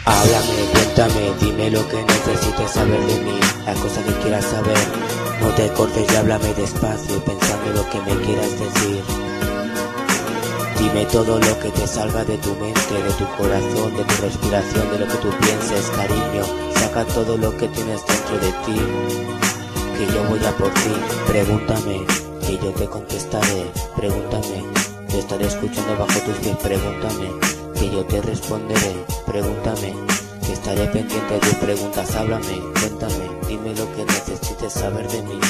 Háblame, cuéntame, dime lo que necesites saber de mí, las cosas que quieras saber. No te cortes y háblame despacio, pensando lo que me quieras decir. Dime todo lo que te salga de tu mente, de tu corazón, de tu respiración, de lo que tú pienses, cariño. Saca todo lo que tienes dentro de ti, que yo voy a por ti. Pregúntame, que yo te contestaré. Pregúntame, te estaré escuchando bajo tus pies. Pregúntame, que yo te responderé. Pregúntame, que estaré pendiente de tus preguntas. Háblame, cuéntame, dime lo que necesites saber de mí,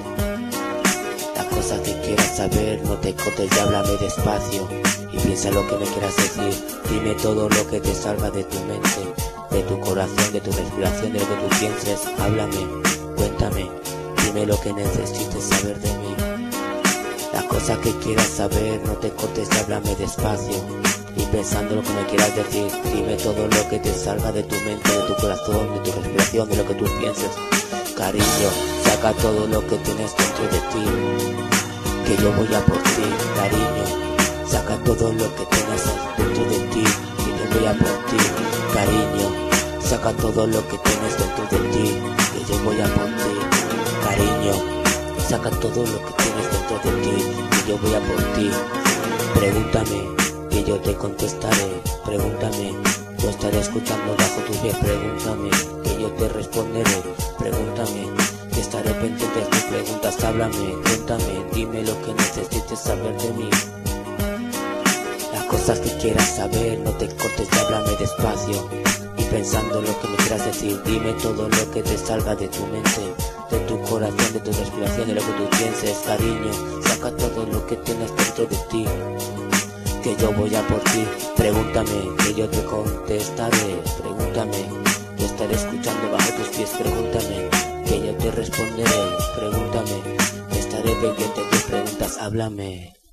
las cosas que quieras saber. No te cortes y háblame despacio, y piensa lo que me quieras decir. Dime todo lo que te salga de tu mente, de tu corazón, de tu respiración, de lo que tú pienses. Háblame, cuéntame, dime lo que necesites saber de mí, las cosas que quieras saber. No te cortes y háblame despacio, y pensando lo que me quieras decir. Dime todo lo que te salga de tu mente, de tu corazón, de tu respiración, de lo que tú pienses, cariño. Saca todo lo que tienes dentro de ti, que yo voy a por ti, cariño. Saca todo lo que tienes dentro de ti, que yo voy a por ti, cariño. Saca todo lo que tienes dentro de ti, que yo voy a por ti, cariño. Saca todo lo que tienes dentro de ti, que yo voy a por ti. Pregúntame, que yo te contestaré. Pregúntame, yo estaré escuchando bajo tus pies. Pregúntame, que yo te responderé. Pregúntame, que estaré pendiente de tus preguntas. Háblame, cuéntame, dime lo que necesites saber de mí, las cosas que quieras saber. No te cortes y háblame despacio, y pensando lo que me quieras decir. Dime todo lo que te salga de tu mente, de tu corazón, de tu respiración, de lo que tú pienses, cariño. Saca todo lo que tienes dentro de ti, que yo voy a por ti. Pregúntame, que yo te contestaré. Pregúntame, yo estaré escuchando bajo tus pies. Pregúntame, que yo te responderé. Pregúntame, estaré pendiente de tus preguntas. Háblame.